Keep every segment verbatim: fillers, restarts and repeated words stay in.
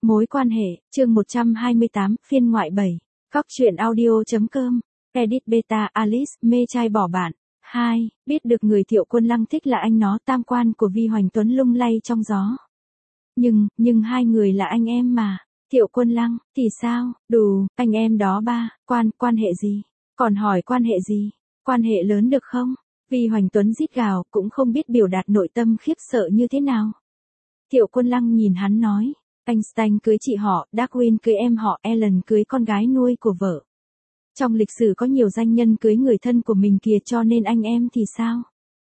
Mối quan hệ, chương một trăm hai mươi tám, phiên ngoại bảy. Góc truyện audio.com. Edit beta Alice, mê trai bỏ bạn. hai. Biết được người Thiệu Quân Lăng thích là anh nó, tam quan của Vi Hoành Tuấn lung lay trong gió. Nhưng, nhưng hai người là anh em mà. Thiệu Quân Lăng, thì sao, đù, anh em đó ba, quan, quan hệ gì? Còn hỏi quan hệ gì? Quan hệ lớn được không? Vi Hoành Tuấn rít gào, cũng không biết biểu đạt nội tâm khiếp sợ như thế nào. Thiệu Quân Lăng nhìn hắn nói. Einstein cưới chị họ, Darwin cưới em họ, Ellen cưới con gái nuôi của vợ. Trong lịch sử có nhiều danh nhân cưới người thân của mình kìa, cho nên anh em thì sao?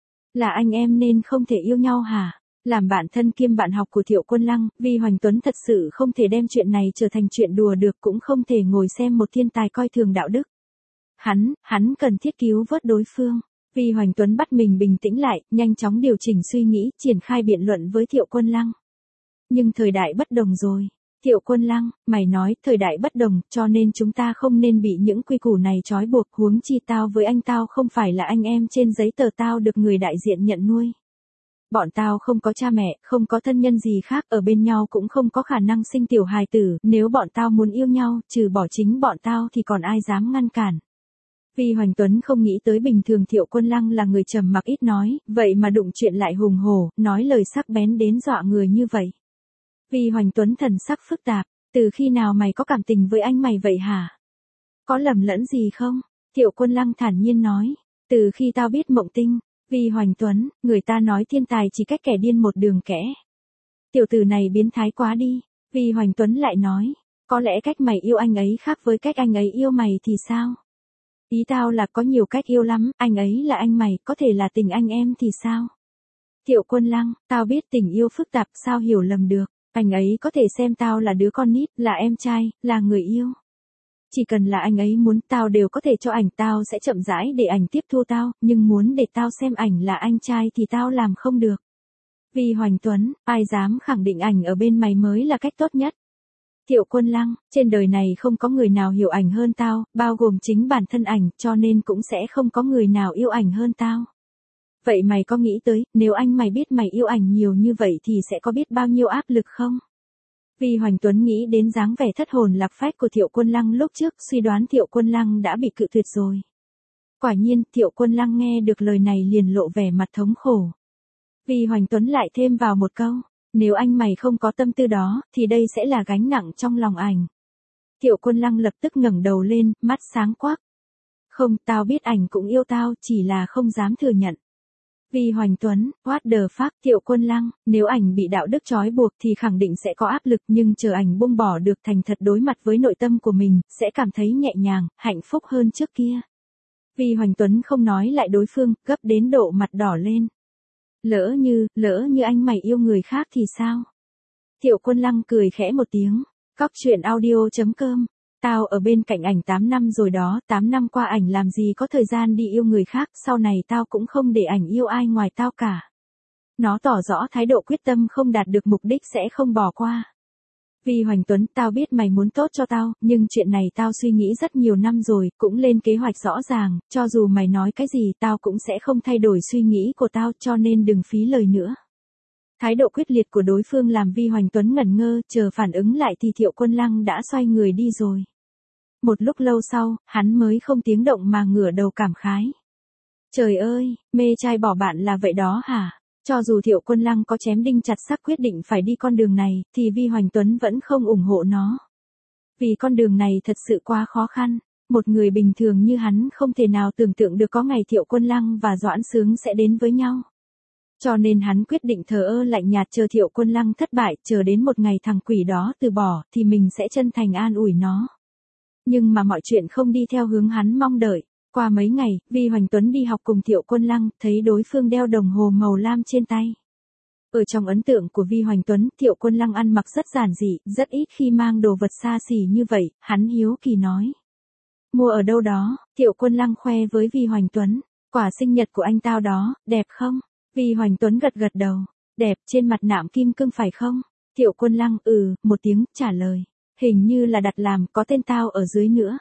Là anh em nên không thể yêu nhau hả? Làm bạn thân kiêm bạn học của Thiệu Quân Lăng, Vi Hoành Tuấn thật sự không thể đem chuyện này trở thành chuyện đùa được, cũng không thể ngồi xem một thiên tài coi thường đạo đức. Hắn, hắn cần thiết cứu vớt đối phương. Vi Hoành Tuấn bắt mình bình tĩnh lại, nhanh chóng điều chỉnh suy nghĩ, triển khai biện luận với Thiệu Quân Lăng. Nhưng thời đại bất đồng rồi. Thiệu Quân Lăng, mày nói, thời đại bất đồng, cho nên chúng ta không nên bị những quy củ này trói buộc, huống chi tao với anh tao không phải là anh em trên giấy tờ, tao được người đại diện nhận nuôi. Bọn tao không có cha mẹ, không có thân nhân gì khác, ở bên nhau cũng không có khả năng sinh tiểu hài tử, nếu bọn tao muốn yêu nhau, trừ bỏ chính bọn tao thì còn ai dám ngăn cản. Vi Hoành Tuấn không nghĩ tới bình thường Thiệu Quân Lăng là người trầm mặc ít nói, vậy mà đụng chuyện lại hùng hổ, nói lời sắc bén đến dọa người như vậy. Vi Hoành Tuấn thần sắc phức tạp, từ khi nào mày có cảm tình với anh mày vậy hả? Có lầm lẫn gì không? Thiệu Quân Lăng thản nhiên nói, từ khi tao biết Mộng Tinh. Vi Hoành Tuấn, người ta nói thiên tài chỉ cách kẻ điên một đường kẽ. Tiểu tử này biến thái quá đi. Vi Hoành Tuấn lại nói, có lẽ cách mày yêu anh ấy khác với cách anh ấy yêu mày thì sao? Ý tao là có nhiều cách yêu lắm, anh ấy là anh mày, có thể là tình anh em thì sao? Thiệu Quân Lăng, tao biết tình yêu phức tạp, sao hiểu lầm được. Anh ấy có thể xem tao là đứa con nít, là em trai, là người yêu. Chỉ cần là anh ấy muốn, tao đều có thể cho ảnh, tao sẽ chậm rãi để ảnh tiếp thu tao, nhưng muốn để tao xem ảnh là anh trai thì tao làm không được. Vi Hoành Tuấn, ai dám khẳng định ảnh ở bên mày mới là cách tốt nhất. Thiệu Quân Lăng, trên đời này không có người nào hiểu ảnh hơn tao, bao gồm chính bản thân ảnh, cho nên cũng sẽ không có người nào yêu ảnh hơn tao. Vậy mày có nghĩ tới, nếu anh mày biết mày yêu ảnh nhiều như vậy thì sẽ có biết bao nhiêu áp lực không? Vi Hoành Tuấn nghĩ đến dáng vẻ thất hồn lạc phách của Thiệu Quân Lăng lúc trước, suy đoán Thiệu Quân Lăng đã bị cự tuyệt rồi. Quả nhiên, Thiệu Quân Lăng nghe được lời này liền lộ vẻ mặt thống khổ. Vi Hoành Tuấn lại thêm vào một câu, nếu anh mày không có tâm tư đó, thì đây sẽ là gánh nặng trong lòng ảnh. Thiệu Quân Lăng lập tức ngẩng đầu lên, mắt sáng quắc. Không, tao biết ảnh cũng yêu tao, chỉ là không dám thừa nhận. Vi Hoành Tuấn, what the fuck, Thiệu Quân Lăng, nếu ảnh bị đạo đức trói buộc thì khẳng định sẽ có áp lực, nhưng chờ ảnh buông bỏ được, thành thật đối mặt với nội tâm của mình, sẽ cảm thấy nhẹ nhàng, hạnh phúc hơn trước kia. Vi Hoành Tuấn không nói lại đối phương, gấp đến độ mặt đỏ lên. Lỡ như, lỡ như anh mày yêu người khác thì sao? Thiệu Quân Lăng cười khẽ một tiếng, góc truyện audio.com. Tao ở bên cạnh ảnh tám năm rồi đó, tám năm qua ảnh làm gì có thời gian đi yêu người khác, sau này tao cũng không để ảnh yêu ai ngoài tao cả. Nó tỏ rõ thái độ quyết tâm không đạt được mục đích sẽ không bỏ qua. Vi Hoành Tuấn, tao biết mày muốn tốt cho tao, nhưng chuyện này tao suy nghĩ rất nhiều năm rồi, cũng lên kế hoạch rõ ràng, cho dù mày nói cái gì tao cũng sẽ không thay đổi suy nghĩ của tao, cho nên đừng phí lời nữa. Thái độ quyết liệt của đối phương làm Vi Hoành Tuấn ngẩn ngơ, chờ phản ứng lại thì Thiệu Quân Lăng đã xoay người đi rồi. Một lúc lâu sau, hắn mới không tiếng động mà ngửa đầu cảm khái. Trời ơi, mê trai bỏ bạn là vậy đó hả? Cho dù Thiệu Quân Lăng có chém đinh chặt sắt quyết định phải đi con đường này, thì Vi Hoành Tuấn vẫn không ủng hộ nó. Vì con đường này thật sự quá khó khăn. Một người bình thường như hắn không thể nào tưởng tượng được có ngày Thiệu Quân Lăng và Doãn Sướng sẽ đến với nhau. Cho nên hắn quyết định thờ ơ lạnh nhạt chờ Thiệu Quân Lăng thất bại, chờ đến một ngày thằng quỷ đó từ bỏ, thì mình sẽ chân thành an ủi nó. Nhưng mà mọi chuyện không đi theo hướng hắn mong đợi. Qua mấy ngày, Vi Hoành Tuấn đi học cùng Thiệu Quân Lăng, thấy đối phương đeo đồng hồ màu lam trên tay. Ở trong ấn tượng của Vi Hoành Tuấn, Thiệu Quân Lăng ăn mặc rất giản dị, rất ít khi mang đồ vật xa xỉ như vậy, hắn hiếu kỳ nói. Mua ở đâu đó? Thiệu Quân Lăng khoe với Vi Hoành Tuấn. Quả sinh nhật của anh tao đó, đẹp không? Vi Hoành Tuấn gật gật đầu. Đẹp, trên mặt nạm kim cương phải không? Thiệu Quân Lăng, ừ, một tiếng, trả lời. Hình như là đặt làm, có tên tao ở dưới nữa.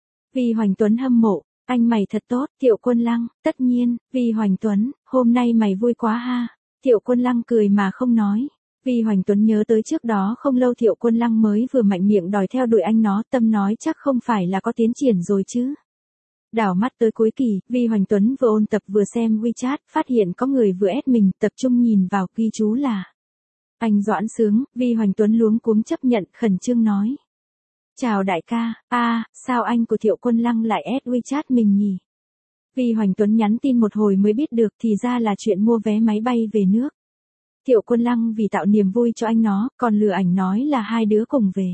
Vi Hoành Tuấn hâm mộ. Anh mày thật tốt, Thiệu Quân Lăng, tất nhiên. Vi Hoành Tuấn, hôm nay mày vui quá ha. Thiệu Quân Lăng cười mà không nói. Vi Hoành Tuấn nhớ tới trước đó không lâu Thiệu Quân Lăng mới vừa mạnh miệng đòi theo đuổi anh nó, tâm nói chắc không phải là có tiến triển rồi chứ. Đảo mắt tới cuối kỳ, Vi Hoành Tuấn vừa ôn tập vừa xem WeChat, phát hiện có người vừa ép mình, tập trung nhìn vào, ghi chú là anh Doãn Sướng. Vi Hoành Tuấn luống cuống chấp nhận, khẩn trương nói. Chào đại ca, a à, sao anh của Thiệu Quân Lăng lại ép WeChat mình nhỉ? Vi Hoành Tuấn nhắn tin một hồi mới biết được thì ra là chuyện mua vé máy bay về nước. Thiệu Quân Lăng vì tạo niềm vui cho anh nó, còn lừa ảnh nói là hai đứa cùng về.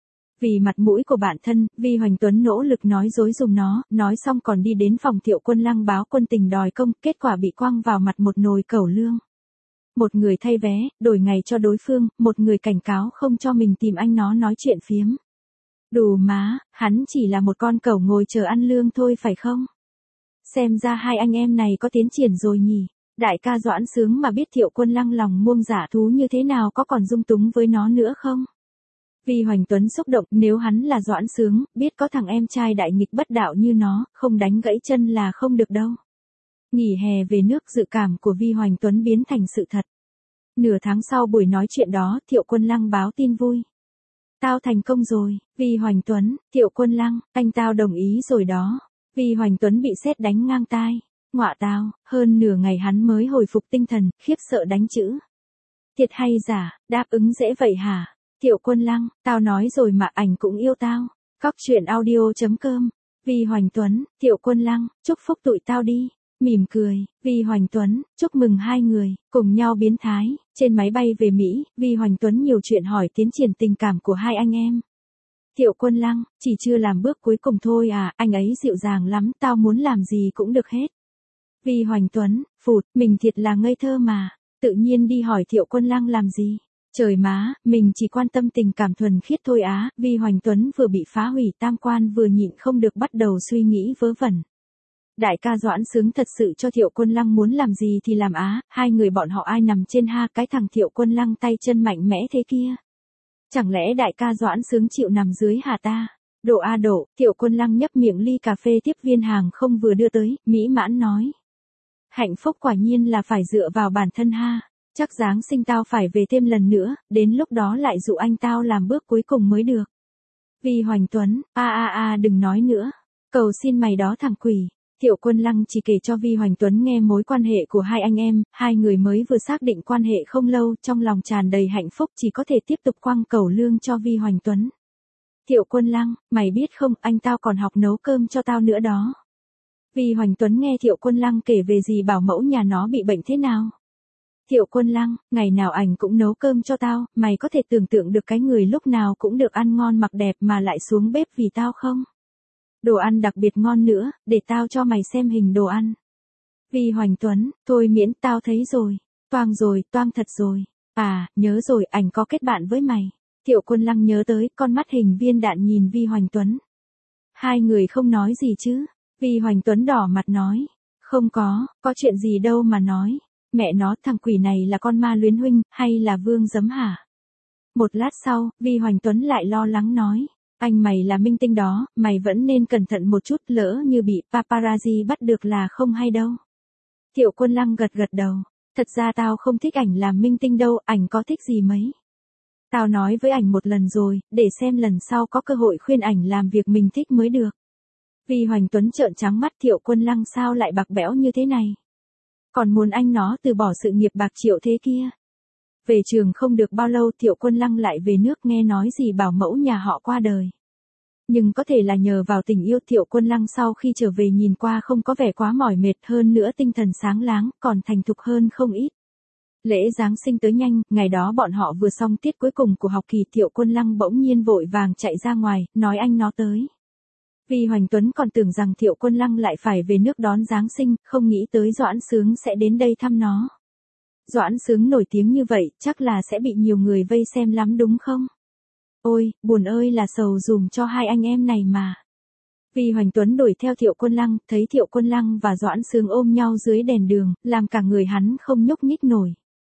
Vì mặt mũi của bản thân, Vi Hoành Tuấn nỗ lực nói dối dùm nó, nói xong còn đi đến phòng Thiệu Quân Lăng báo quân tình đòi công, kết quả bị quăng vào mặt một nồi cẩu lương. Một người thay vé, đổi ngày cho đối phương, một người cảnh cáo không cho mình tìm anh nó nói chuyện phiếm. Đủ má, hắn chỉ là một con cẩu ngồi chờ ăn lương thôi phải không? Xem ra hai anh em này có tiến triển rồi nhỉ. Đại ca Doãn Sướng mà biết Thiệu Quân Lăng lòng muông giả thú như thế nào có còn dung túng với nó nữa không? Vi Hoành Tuấn xúc động, nếu hắn là Doãn Sướng, biết có thằng em trai đại nghịch bất đạo như nó, không đánh gãy chân là không được đâu. Nghỉ hè về nước, dự cảm của Vi Hoành Tuấn biến thành sự thật. Nửa tháng sau buổi nói chuyện đó, Thiệu Quân Lăng báo tin vui. Tao thành công rồi, Vi Hoành Tuấn. Thiệu Quân Lăng, anh tao đồng ý rồi đó. Vi Hoành Tuấn bị sét đánh ngang tai. Ngọa tao, hơn nửa ngày hắn mới hồi phục tinh thần, khiếp sợ đánh chữ. Thiệt hay giả, đáp ứng dễ vậy hả? Thiệu Quân Lăng, tao nói rồi mà ảnh cũng yêu tao. Cóc truyện audio chấm com. Vi Hoành Tuấn, Thiệu Quân Lăng, chúc phúc tụi tao đi. Mỉm cười, Vi Hoành Tuấn, chúc mừng hai người, cùng nhau biến thái. Trên máy bay về Mỹ, Vi Hoành Tuấn nhiều chuyện hỏi tiến triển tình cảm của hai anh em. Thiệu Quân Lăng, chỉ chưa làm bước cuối cùng thôi à, anh ấy dịu dàng lắm, tao muốn làm gì cũng được hết. Vi Hoành Tuấn, phụt, mình thiệt là ngây thơ mà, tự nhiên đi hỏi Thiệu Quân Lăng làm gì. Trời má, mình chỉ quan tâm tình cảm thuần khiết thôi á. Vi Hoành Tuấn vừa bị phá hủy tam quan vừa nhịn không được bắt đầu suy nghĩ vớ vẩn. Đại ca Doãn Sướng thật sự cho Thiệu Quân Lăng muốn làm gì thì làm á, hai người bọn họ ai nằm trên ha, cái thằng Thiệu Quân Lăng tay chân mạnh mẽ thế kia. Chẳng lẽ đại ca Doãn Sướng chịu nằm dưới hả ta? Độ a độ, Thiệu Quân Lăng nhấp miệng ly cà phê tiếp viên hàng không vừa đưa tới, mỹ mãn nói. Hạnh phúc quả nhiên là phải dựa vào bản thân ha, chắc Giáng sinh tao phải về thêm lần nữa, đến lúc đó lại dụ anh tao làm bước cuối cùng mới được. Vi Hoành Tuấn, a a a đừng nói nữa, cầu xin mày đó thằng quỷ. Thiệu Quân Lăng chỉ kể cho Vi Hoành Tuấn nghe mối quan hệ của hai anh em, hai người mới vừa xác định quan hệ không lâu, trong lòng tràn đầy hạnh phúc chỉ có thể tiếp tục quăng cẩu lương cho Vi Hoành Tuấn. Thiệu Quân Lăng, mày biết không, anh tao còn học nấu cơm cho tao nữa đó. Vi Hoành Tuấn nghe Thiệu Quân Lăng kể về gì bảo mẫu nhà nó bị bệnh thế nào. Thiệu Quân Lăng, ngày nào ảnh cũng nấu cơm cho tao, mày có thể tưởng tượng được cái người lúc nào cũng được ăn ngon mặc đẹp mà lại xuống bếp vì tao không? Đồ ăn đặc biệt ngon nữa, để tao cho mày xem hình đồ ăn. Vi Hoành Tuấn, thôi miễn tao thấy rồi. Toang rồi, toang thật rồi. À, nhớ rồi, ảnh có kết bạn với mày. Thiệu Quân Lăng nhớ tới, con mắt hình viên đạn nhìn Vi Hoành Tuấn. Hai người không nói gì chứ? Vi Hoành Tuấn đỏ mặt nói. Không có, có chuyện gì đâu mà nói. Mẹ nó, thằng quỷ này là con ma luyến huynh, hay là vương giấm hả? Một lát sau, Vi Hoành Tuấn lại lo lắng nói. Anh mày là minh tinh đó, mày vẫn nên cẩn thận một chút, lỡ như bị paparazzi bắt được là không hay đâu. Thiệu Quân Lăng gật gật đầu. Thật ra tao không thích ảnh làm minh tinh đâu, ảnh có thích gì mấy. Tao nói với ảnh một lần rồi, để xem lần sau có cơ hội khuyên ảnh làm việc mình thích mới được. Vi Hoành Tuấn trợn trắng mắt, Thiệu Quân Lăng sao lại bạc bẽo như thế này? Còn muốn anh nó từ bỏ sự nghiệp bạc triệu thế kia. Về trường không được bao lâu Thiệu Quân Lăng lại về nước, nghe nói gì bảo mẫu nhà họ qua đời. Nhưng có thể là nhờ vào tình yêu. Thiệu Quân Lăng sau khi trở về nhìn qua không có vẻ quá mỏi mệt, hơn nữa tinh thần sáng láng, còn thành thục hơn không ít. Lễ Giáng sinh tới nhanh, ngày đó bọn họ vừa xong tiết cuối cùng của học kỳ, Thiệu Quân Lăng bỗng nhiên vội vàng chạy ra ngoài, nói anh nó tới. Vi Hoành Tuấn còn tưởng rằng Thiệu Quân Lăng lại phải về nước đón Giáng sinh, không nghĩ tới Doãn Sướng sẽ đến đây thăm nó. Doãn Sướng nổi tiếng như vậy, chắc là sẽ bị nhiều người vây xem lắm đúng không? Ôi, buồn ơi là sầu dùm cho hai anh em này mà. Vi Hoành Tuấn đuổi theo Thiệu Quân Lăng, thấy Thiệu Quân Lăng và Doãn Sướng ôm nhau dưới đèn đường, làm cả người hắn không nhúc nhích nổi.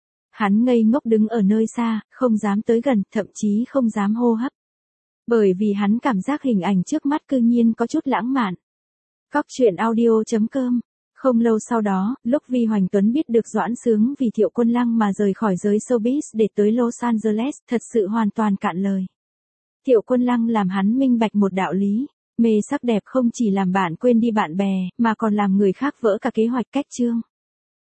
Hắn ngây ngốc đứng ở nơi xa, không dám tới gần, thậm chí không dám hô hấp. Bởi vì hắn cảm giác hình ảnh trước mắt cư nhiên có chút lãng mạn. Cóc truyện audio chấm com Không lâu sau đó, lúc Vi Hoành Tuấn biết được Doãn Sướng vì Thiệu Quân Lăng mà rời khỏi giới showbiz để tới Los Angeles, thật sự hoàn toàn cạn lời. Thiệu Quân Lăng làm hắn minh bạch một đạo lý, mê sắc đẹp không chỉ làm bạn quên đi bạn bè, mà còn làm người khác vỡ cả kế hoạch cách chương.